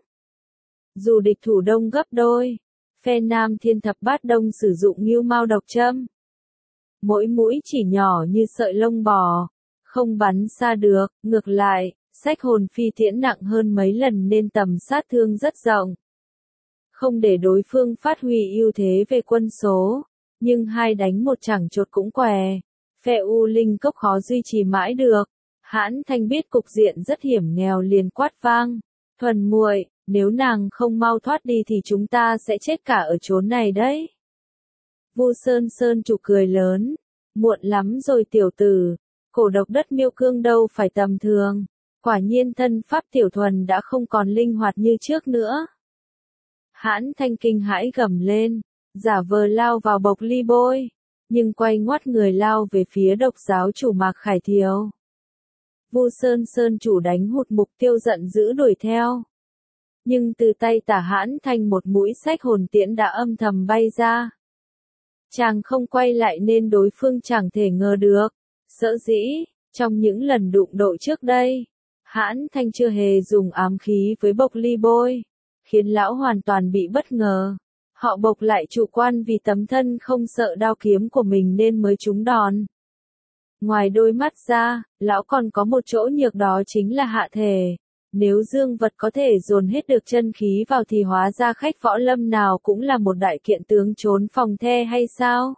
Dù địch thủ đông gấp đôi, phe Nam Thiên Thập Bát Đông sử dụng ngưu mao độc châm. Mỗi mũi chỉ nhỏ như sợi lông bò, không bắn xa được, ngược lại, sách hồn phi tiễn nặng hơn mấy lần nên tầm sát thương rất rộng. Không để đối phương phát huy ưu thế về quân số, nhưng hai đánh một chẳng chột cũng què. Phe U Linh Cốc khó duy trì mãi được, Hãn Thanh biết cục diện rất hiểm nghèo liền quát vang, Thuần muội, nếu nàng không mau thoát đi thì chúng ta sẽ chết cả ở chốn này đấy. Vu Sơn Sơn chủ cười lớn, muộn lắm rồi tiểu tử, cổ độc đất Miêu Cương đâu phải tầm thường, quả nhiên thân pháp tiểu thuần đã không còn linh hoạt như trước nữa. Hãn Thanh kinh hãi gầm lên, giả vờ lao vào bộc ly bôi, nhưng quay ngoắt người lao về phía độc giáo chủ Mạc Khải Thiều. Vu Sơn Sơn chủ đánh hụt mục tiêu giận dữ đuổi theo. Nhưng từ tay Tả Hãn Thanh một mũi sách hồn tiễn đã âm thầm bay ra. Chàng không quay lại nên đối phương chẳng thể ngờ được. Sở dĩ, trong những lần đụng độ trước đây, Hãn Thanh chưa hề dùng ám khí với bộc ly bôi, khiến lão hoàn toàn bị bất ngờ. Họ bộc lại chủ quan vì tấm thân không sợ đao kiếm của mình nên mới trúng đòn. Ngoài đôi mắt ra, lão còn có một chỗ nhược đó chính là hạ thể. Nếu dương vật có thể dồn hết được chân khí vào thì hóa ra khách võ lâm nào cũng là một đại kiện tướng trốn phòng the hay sao?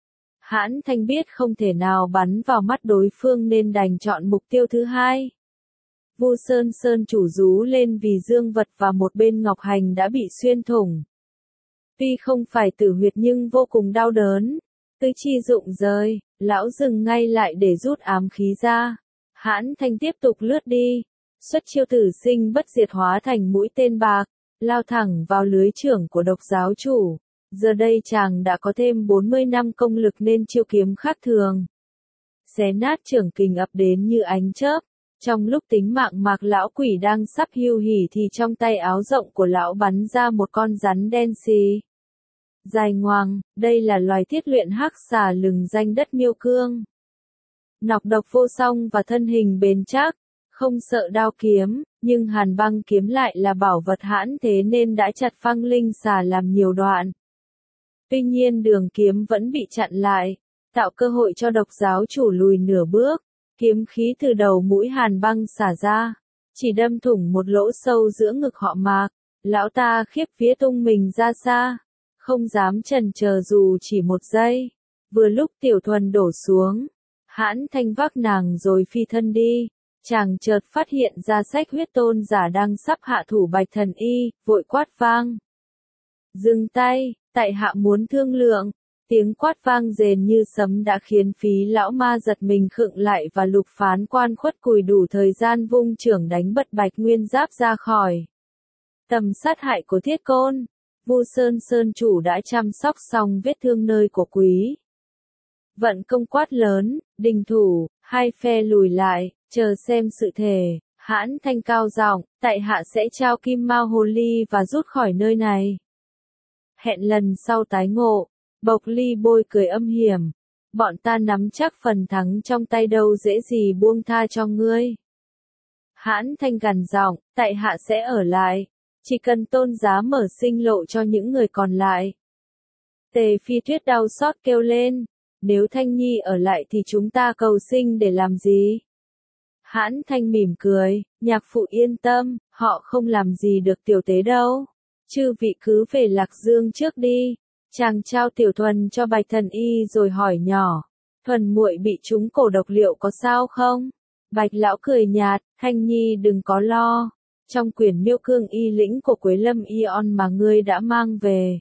Hãn Thanh biết không thể nào bắn vào mắt đối phương nên đành chọn mục tiêu thứ hai. Vu Sơn Sơn chủ rú lên vì dương vật và một bên ngọc hành đã bị xuyên thủng. Tuy không phải tử huyệt nhưng vô cùng đau đớn. Tứ chi rụng rời, lão dừng ngay lại để rút ám khí ra. Hãn Thanh tiếp tục lướt đi. Xuất chiêu tử sinh bất diệt hóa thành mũi tên bạc, lao thẳng vào lưới trưởng của độc giáo chủ. Giờ đây chàng đã có thêm bốn mươi năm công lực nên chiêu kiếm khác thường. Xé nát trưởng kình ập đến như ánh chớp. Trong lúc tính mạng Mạc lão quỷ đang sắp hiu hỉ thì trong tay áo rộng của lão bắn ra một con rắn đen xì. Dài ngoằng, đây là loài thiết luyện hắc xà lừng danh đất Miêu Cương. Nọc độc vô song và thân hình bền chắc, không sợ đao kiếm, nhưng hàn băng kiếm lại là bảo vật hãn thế nên đã chặt phăng linh xà làm nhiều đoạn. Tuy nhiên đường kiếm vẫn bị chặn lại, tạo cơ hội cho độc giáo chủ lùi nửa bước, kiếm khí từ đầu mũi hàn băng xả ra, chỉ đâm thủng một lỗ sâu giữa ngực họ Mạc, lão ta khiếp vía tung mình ra xa, không dám chần chờ dù chỉ một giây. Vừa lúc tiểu thuần đổ xuống, Hãn Thanh vác nàng rồi phi thân đi. Chàng chợt phát hiện ra sách huyết tôn giả đang sắp hạ thủ Bạch Thần Y, vội quát vang. Dừng tay, tại hạ muốn thương lượng. Tiếng quát vang rền như sấm đã khiến phí lão ma giật mình khựng lại và Lục Phán Quan khuất cùi đủ thời gian vung trưởng đánh bật Bạch Nguyên Giáp ra khỏi tầm sát hại của Thiết Côn. Vu Sơn Sơn chủ đã chăm sóc xong vết thương nơi của quý. Vận công quát lớn, đình thủ, hai phe lùi lại. Chờ xem sự thể, Hãn Thanh cao giọng, tại hạ sẽ trao kim mao hồ ly và rút khỏi nơi này. Hẹn lần sau tái ngộ, bộc ly bôi cười âm hiểm, bọn ta nắm chắc phần thắng trong tay đâu dễ gì buông tha cho ngươi. Hãn Thanh gằn giọng, tại hạ sẽ ở lại, chỉ cần tôn giá mở sinh lộ cho những người còn lại. Tề Phi Tuyết đau xót kêu lên, nếu Thanh Nhi ở lại thì chúng ta cầu sinh để làm gì? Hãn Thanh mỉm cười, nhạc phụ yên tâm, họ không làm gì được tiểu tế đâu. Chư vị cứ về Lạc Dương trước đi. Chàng trao tiểu thuần cho Bạch Thần Y rồi hỏi nhỏ, thuần muội bị trúng cổ độc liệu có sao không? Bạch lão cười nhạt, Thanh Nhi đừng có lo. Trong quyển Miêu Cương y lĩnh của Quế Lâm Ion mà ngươi đã mang về,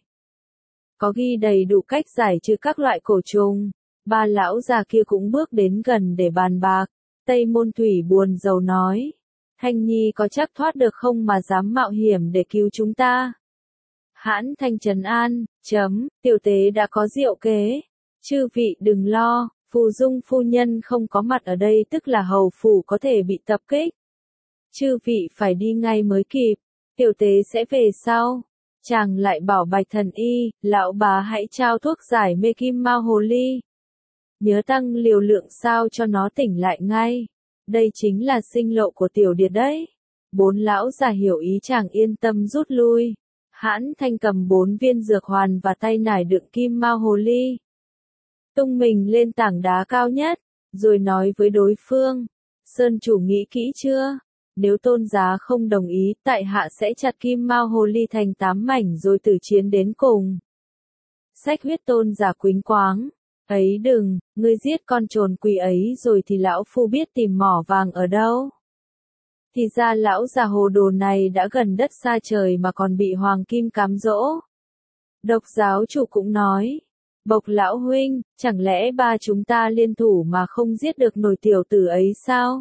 có ghi đầy đủ cách giải trừ các loại cổ trùng. Ba lão già kia cũng bước đến gần để bàn bạc. Tây Môn Thủy buồn rầu nói, Thanh Nhi có chắc thoát được không mà dám mạo hiểm để cứu chúng ta? Hãn Thanh trấn an, chấm, tiểu tế đã có diệu kế. Chư vị đừng lo, Phù Dung phu nhân không có mặt ở đây tức là hầu phủ có thể bị tập kích. Chư vị phải đi ngay mới kịp, tiểu tế sẽ về sau. Chàng lại bảo Bạch Thần Y, lão bà hãy trao thuốc giải mê kim mao hồ ly. Nhớ tăng liều lượng sao cho nó tỉnh lại ngay. Đây chính là sinh lộ của tiểu điệt đấy. Bốn lão già hiểu ý chàng yên tâm rút lui. Hãn Thanh cầm bốn viên dược hoàn và tay nải đựng kim mao hồ ly. Tung mình lên tảng đá cao nhất, rồi nói với đối phương. Sơn chủ nghĩ kỹ chưa? Nếu tôn giá không đồng ý, tại hạ sẽ chặt kim mao hồ ly thành tám mảnh rồi tử chiến đến cùng. Sách huyết tôn giả quýnh quáng. Ấy đừng, ngươi giết con trồn quỷ ấy rồi thì lão phu biết tìm mỏ vàng ở đâu. Thì ra lão già hồ đồ này đã gần đất xa trời mà còn bị hoàng kim cám dỗ. Độc giáo chủ cũng nói, Bộc lão huynh, chẳng lẽ ba chúng ta liên thủ mà không giết được nổi tiểu tử ấy sao?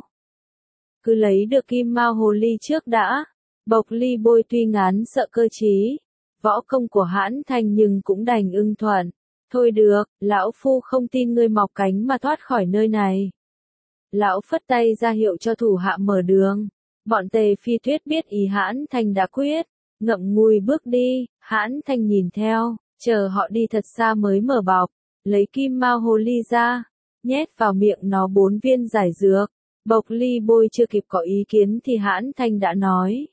Cứ lấy được kim mao hồ ly trước đã. Bộc ly bôi tuy ngán sợ cơ trí, võ công của hãn thanh nhưng cũng đành ưng thuận. Thôi được, lão phu không tin ngươi mọc cánh mà thoát khỏi nơi này. Lão phất tay ra hiệu cho thủ hạ mở đường. Bọn Tề Phi Tuyết biết ý hãn thanh đã quyết, ngậm ngùi bước đi, hãn thanh nhìn theo, chờ họ đi thật xa mới mở bọc, lấy kim mao hồ ly ra, nhét vào miệng nó bốn viên giải dược. Bộc ly bôi chưa kịp có ý kiến thì hãn thanh đã nói.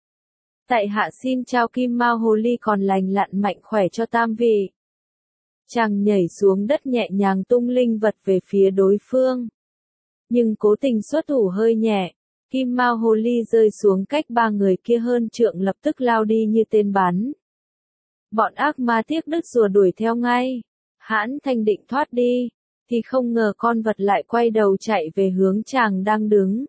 Tại hạ xin trao kim mao hồ ly còn lành lặn mạnh khỏe cho tam vị. Chàng nhảy xuống đất nhẹ nhàng tung linh vật về phía đối phương. Nhưng cố tình xuất thủ hơi nhẹ, kim mao hồ ly rơi xuống cách ba người kia hơn trượng lập tức lao đi như tên bắn. Bọn ác ma tiếc đứt rùa đuổi theo ngay. Hãn thanh định thoát đi, thì không ngờ con vật lại quay đầu chạy về hướng chàng đang đứng.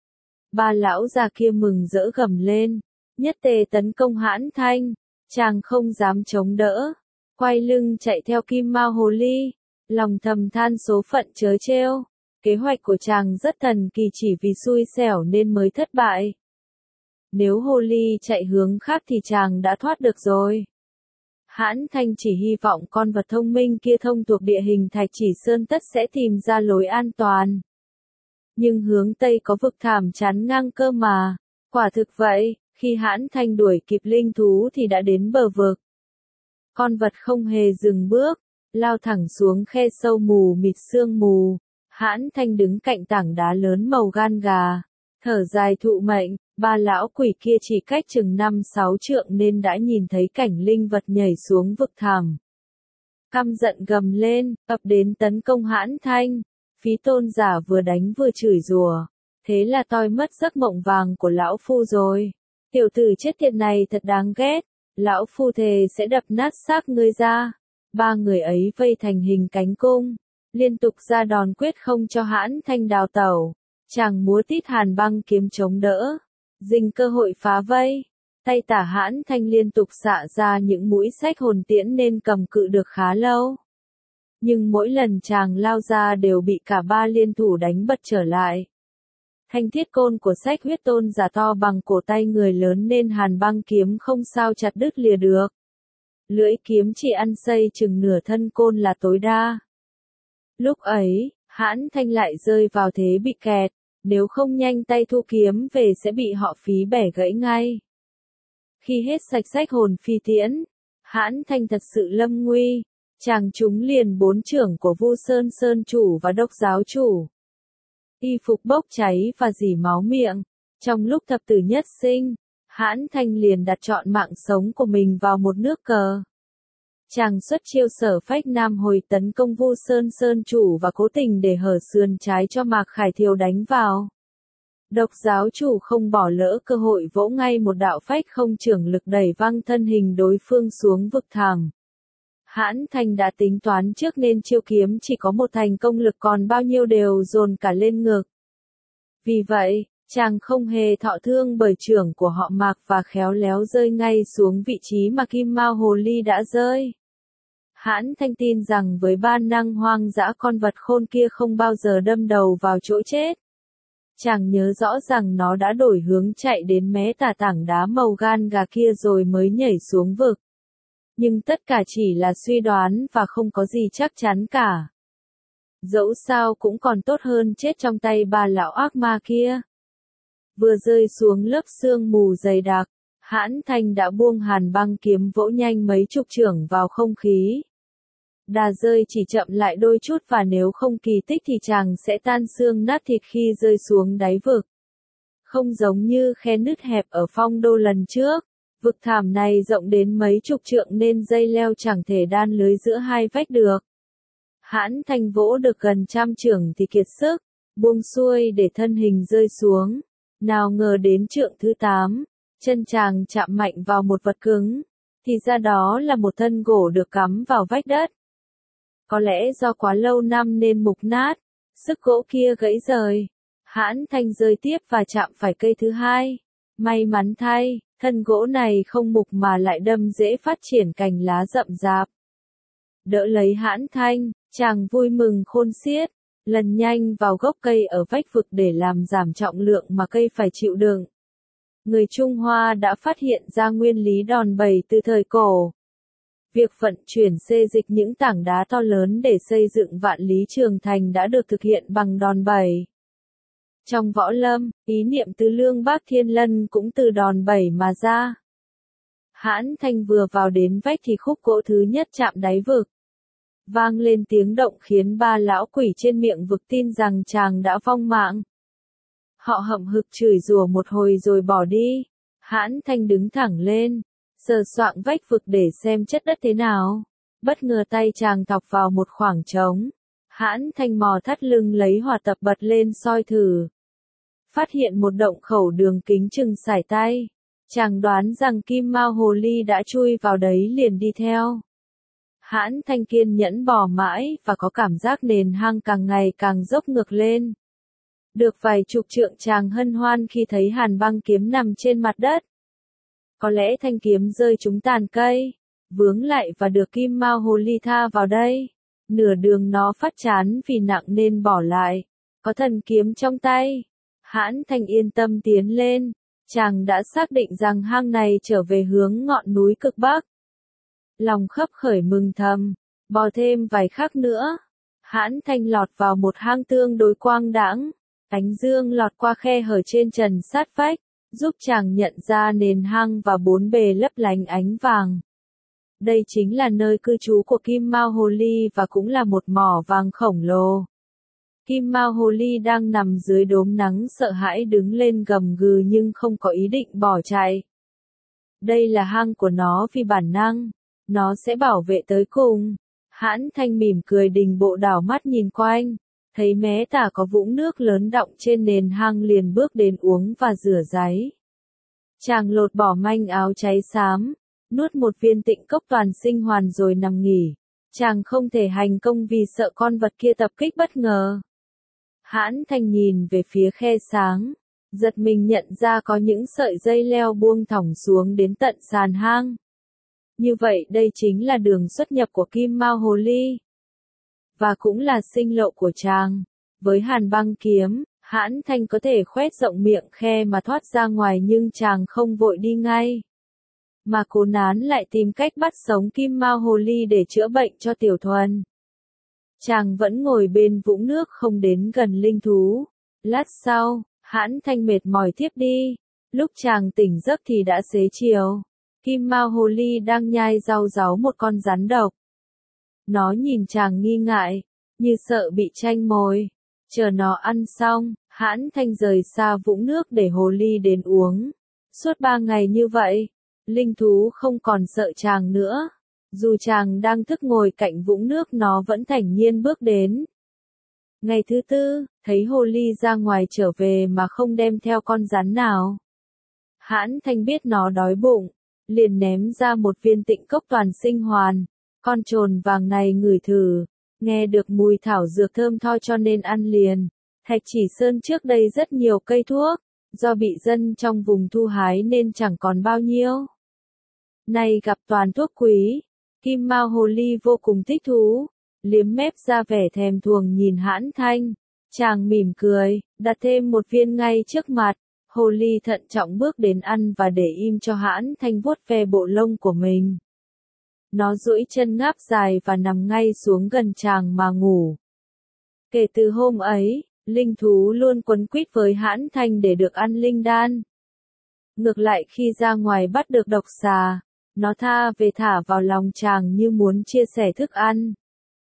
Ba lão già kia mừng rỡ gầm lên, nhất tề tấn công hãn thanh, chàng không dám chống đỡ, quay lưng chạy theo kim mao hồ ly, lòng thầm than số phận trớ trêu, kế hoạch của chàng rất thần kỳ chỉ vì xui xẻo nên mới thất bại. Nếu hồ ly chạy hướng khác thì chàng đã thoát được rồi. Hãn thanh chỉ hy vọng con vật thông minh kia thông thuộc địa hình Thạch Chỉ Sơn tất sẽ tìm ra lối an toàn. Nhưng hướng Tây có vực thảm chắn ngang cơ mà. Quả thực vậy, khi hãn thanh đuổi kịp linh thú thì đã đến bờ vực. Con vật không hề dừng bước, lao thẳng xuống khe sâu mù mịt sương mù. Hãn thanh đứng cạnh tảng đá lớn màu gan gà, thở dài thụ mệnh. Ba lão quỷ kia chỉ cách chừng năm sáu trượng nên đã nhìn thấy cảnh linh vật nhảy xuống vực thẳm. Căm giận gầm lên, ập đến tấn công hãn thanh. Phí tôn giả vừa đánh vừa chửi rủa. Thế là toi mất giấc mộng vàng của lão phu rồi. Tiểu tử chết tiệt này thật đáng ghét. Lão phu thề sẽ đập nát xác ngươi ra. Ba người ấy vây thành hình cánh cung, liên tục ra đòn quyết không cho hãn thanh đào tẩu. Chàng múa tít hàn băng kiếm chống đỡ, dình cơ hội phá vây. Tay tả hãn thanh liên tục xạ ra những mũi sách hồn tiễn nên cầm cự được khá lâu. Nhưng mỗi lần chàng lao ra đều bị cả ba liên thủ đánh bật trở lại. Thanh thiết côn của sách huyết tôn giả to bằng cổ tay người lớn nên hàn băng kiếm không sao chặt đứt lìa được. Lưỡi kiếm chỉ ăn xây chừng nửa thân côn là tối đa. Lúc ấy, hãn thanh lại rơi vào thế bị kẹt. Nếu không nhanh tay thu kiếm về sẽ bị họ phí bẻ gãy ngay. Khi hết sạch sách hồn phi tiễn, hãn thanh thật sự lâm nguy. Chàng trúng liền bốn chưởng của Vu Sơn Sơn chủ và Đốc giáo chủ. Y phục bốc cháy và rỉ máu miệng. Trong lúc thập tử nhất sinh, hãn thanh liền đặt trọn mạng sống của mình vào một nước cờ. Chàng xuất chiêu sở phách nam hồi tấn công Vu Sơn Sơn chủ và cố tình để hở sườn trái cho Mạc Khải Thiều đánh vào. Độc giáo chủ không bỏ lỡ cơ hội vỗ ngay một đạo phách không trưởng lực đẩy văng thân hình đối phương xuống vực thẳm. Hãn thanh đã tính toán trước nên chiêu kiếm chỉ có một thành công lực còn bao nhiêu đều dồn cả lên ngực. Vì vậy, chàng không hề thọ thương bởi chưởng của họ Mạc và khéo léo rơi ngay xuống vị trí mà kim mao hồ ly đã rơi. Hãn thanh tin rằng với ba năng hoang dã con vật khôn kia không bao giờ đâm đầu vào chỗ chết. Chàng nhớ rõ rằng nó đã đổi hướng chạy đến mé tả tảng đá màu gan gà kia rồi mới nhảy xuống vực. Nhưng tất cả chỉ là suy đoán và không có gì chắc chắn cả. Dẫu sao cũng còn tốt hơn chết trong tay ba lão ác ma kia. Vừa rơi xuống lớp sương mù dày đặc, hãn thanh đã buông hàn băng kiếm vỗ nhanh mấy chục chưởng vào không khí. Đà rơi chỉ chậm lại đôi chút và nếu không kỳ tích thì chàng sẽ tan xương nát thịt khi rơi xuống đáy vực. Không giống như khe nứt hẹp ở Phong Đô lần trước, vực thảm này rộng đến mấy chục trượng nên dây leo chẳng thể đan lưới giữa hai vách được. Hãn thanh vỗ được gần trăm chưởng thì kiệt sức, buông xuôi để thân hình rơi xuống. Nào ngờ đến trượng thứ tám, chân chàng chạm mạnh vào một vật cứng, thì ra đó là một thân gỗ được cắm vào vách đất. Có lẽ do quá lâu năm nên mục nát, sức gỗ kia gãy rời. Hãn Thanh rơi tiếp và chạm phải cây thứ hai. May mắn thay, thân gỗ này không mục mà lại đâm dễ phát triển cành lá rậm rạp. Đỡ lấy Hãn Thanh, chàng vui mừng khôn xiết, lần nhanh vào gốc cây ở vách vực để làm giảm trọng lượng mà cây phải chịu đựng. Người Trung Hoa đã phát hiện ra nguyên lý đòn bẩy từ thời cổ. Việc vận chuyển xê dịch những tảng đá to lớn để xây dựng Vạn Lý Trường Thành đã được thực hiện bằng đòn bẩy. Trong võ lâm, ý niệm Tứ Lương Bát Thiên Lân cũng từ đòn bẩy mà ra. Hãn Thanh vừa vào đến vách thì khúc gỗ thứ nhất chạm đáy vực. Vang lên tiếng động khiến ba lão quỷ trên miệng vực tin rằng chàng đã vong mạng. Họ hậm hực chửi rủa một hồi rồi bỏ đi. Hãn Thanh đứng thẳng lên, sờ soạng vách vực để xem chất đất thế nào. Bất ngờ tay chàng thọc vào một khoảng trống. Hãn Thanh mò thắt lưng lấy hỏa tập bật lên soi thử. Phát hiện một động khẩu đường kính chừng sải tay. Chàng đoán rằng Kim Mao Hồ Ly đã chui vào đấy liền đi theo. Hãn Thanh kiên nhẫn bò mãi và có cảm giác nền hang càng ngày càng dốc ngược lên. Được vài chục trượng chàng hân hoan khi thấy hàn băng kiếm nằm trên mặt đất. Có lẽ thanh kiếm rơi trúng tàn cây, vướng lại và được Kim Mao Hồ Ly tha vào đây. Nửa đường nó phát chán vì nặng nên bỏ lại. Có thần kiếm trong tay. Hãn Thanh yên tâm tiến lên. Chàng đã xác định rằng hang này trở về hướng ngọn núi cực bắc. Lòng khấp khởi mừng thầm, bò thêm vài khắc nữa. Hãn Thanh lọt vào một hang tương đối quang đãng. Ánh dương lọt qua khe hở trên trần sát vách, giúp chàng nhận ra nền hang và bốn bề lấp lánh ánh vàng. Đây chính là nơi cư trú của Kim Mao Hồ Ly và cũng là một mỏ vàng khổng lồ. Kim Mao Hồ Ly đang nằm dưới đốm nắng sợ hãi đứng lên gầm gừ nhưng không có ý định bỏ chạy. Đây là hang của nó vì bản năng, nó sẽ bảo vệ tới cùng. Hãn Thanh mỉm cười đình bộ đảo mắt nhìn quanh, thấy mé tả có vũng nước lớn đọng trên nền hang liền bước đến uống và rửa ráy. Chàng lột bỏ manh áo cháy xám, nuốt một viên tịnh cốc toàn sinh hoàn rồi nằm nghỉ. Chàng không thể hành công vì sợ con vật kia tập kích bất ngờ. Hãn Thanh nhìn về phía khe sáng, giật mình nhận ra có những sợi dây leo buông thõng xuống đến tận sàn hang. Như vậy đây chính là đường xuất nhập của Kim Mao Hồ Ly. Và cũng là sinh lộ của chàng. Với hàn băng kiếm, Hãn Thanh có thể khoét rộng miệng khe mà thoát ra ngoài nhưng chàng không vội đi ngay. Mà cố nán lại tìm cách bắt sống Kim Mao Hồ Ly để chữa bệnh cho Tiểu Thuần. Chàng vẫn ngồi bên vũng nước không đến gần linh thú. Lát sau, Hãn Thanh mệt mỏi thiếp đi. Lúc chàng tỉnh giấc thì đã xế chiều. Kim Mao Hồ Ly đang nhai rau ráu một con rắn độc. Nó nhìn chàng nghi ngại, như sợ bị tranh mồi. Chờ nó ăn xong, Hãn Thanh rời xa vũng nước để hồ ly đến uống. Suốt ba ngày như vậy, linh thú không còn sợ chàng nữa. Dù chàng đang thức ngồi cạnh vũng nước nó vẫn thản nhiên bước đến. Ngày thứ tư, thấy hồ ly ra ngoài trở về mà không đem theo con rắn nào. Hãn Thanh biết nó đói bụng, liền ném ra một viên tịnh cốc toàn sinh hoàn. Con trồn vàng này ngửi thử, nghe được mùi thảo dược thơm tho cho nên ăn liền. Thạch Chỉ Sơn trước đây rất nhiều cây thuốc, do bị dân trong vùng thu hái nên chẳng còn bao nhiêu. Nay gặp toàn thuốc quý, Kim Mao Hồ Ly vô cùng thích thú, liếm mép ra vẻ thèm thuồng nhìn Hãn Thanh. Chàng mỉm cười, đặt thêm một viên ngay trước mặt. Hồ ly thận trọng bước đến ăn và để im cho Hãn Thanh vuốt ve bộ lông của mình. Nó duỗi chân ngáp dài và nằm ngay xuống gần chàng mà ngủ. Kể từ hôm ấy, linh thú luôn quấn quýt với Hãn Thanh để được ăn linh đan. Ngược lại khi ra ngoài bắt được độc xà, nó tha về thả vào lòng chàng như muốn chia sẻ thức ăn.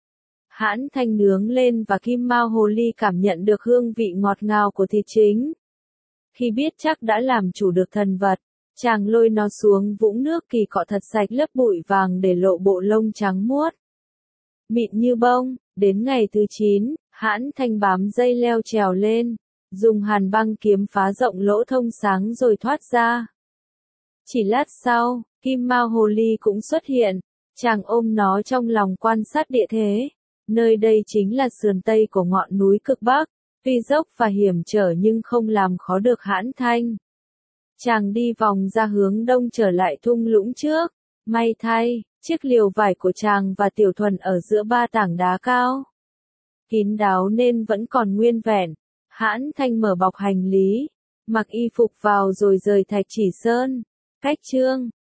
Hãn Thanh nướng lên và Kim Mao Hồ Ly cảm nhận được hương vị ngọt ngào của thịt chính. Khi biết chắc đã làm chủ được thần vật, chàng lôi nó xuống vũng nước kỳ cọ thật sạch lớp bụi vàng để lộ bộ lông trắng muốt. Mịn như bông, đến ngày thứ chín, Hãn Thanh bám dây leo trèo lên, dùng hàn băng kiếm phá rộng lỗ thông sáng rồi thoát ra. Chỉ lát sau, Kim Mao Hồ Ly cũng xuất hiện, chàng ôm nó trong lòng quan sát địa thế. Nơi đây chính là sườn tây của ngọn núi cực Bắc, tuy dốc và hiểm trở nhưng không làm khó được Hãn Thanh. Chàng đi vòng ra hướng đông trở lại thung lũng trước. May thay, chiếc liều vải của chàng và Tiểu Thuần ở giữa ba tảng đá cao, kín đáo nên vẫn còn nguyên vẹn. Hãn Thanh mở bọc hành lý, mặc y phục vào rồi rời Thạch Chỉ Sơn. Cách Chương